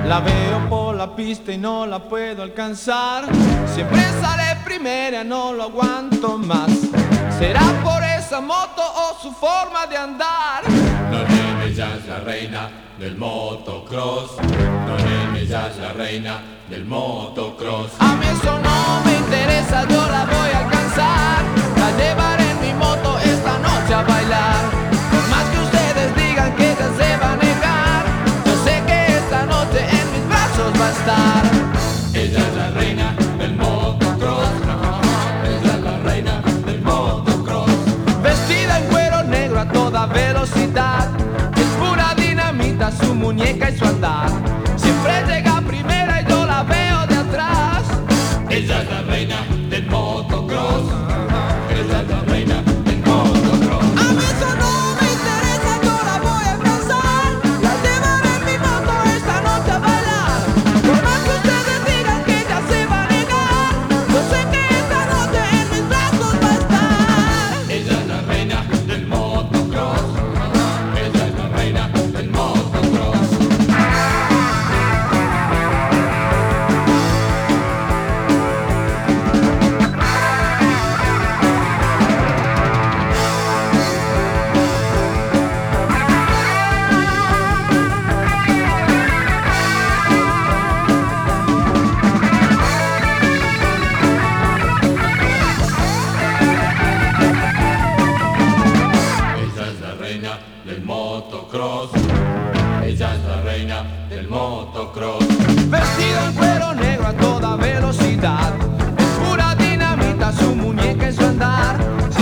La veo por la pista y no la puedo alcanzar. Siempre sale primera, no lo aguanto más. ¿Será por esa moto o su forma de andar? No, nene, ella es la reina del motocross. No, nene, ella es la reina del motocross. A mí eso no me interesa, yo la voy a alcanzar. La llevaré en mi moto esta noche a bailar. Por más que ustedes digan que ella se va a negar, yo sé que esta noche en mis brazos va a estar. Ella es la reina del motocross. Ella es la reina del motocross. Vestida en cuero negro a toda velocidad, es pura dinamita su muñeca y su andar. Siempre llega primera y yo la veo de atrás. Ella es la reina del motocross. Ella es la reina del motocross. A mí eso no me interesa, yo la voy a alcanzar. La llevaré en mi moto esta noche a bailar. Por más que ustedes digan que ella se va a negar, yo sé que esta noche en mis brazos va a estar. Ella es la reina del motocross. Ella es la reina del motocross. Ella es la reina del motocross. Ella es la reina del motocross. Vestido en cuero negro a toda velocidad, es pura dinamita su muñeca y su andar.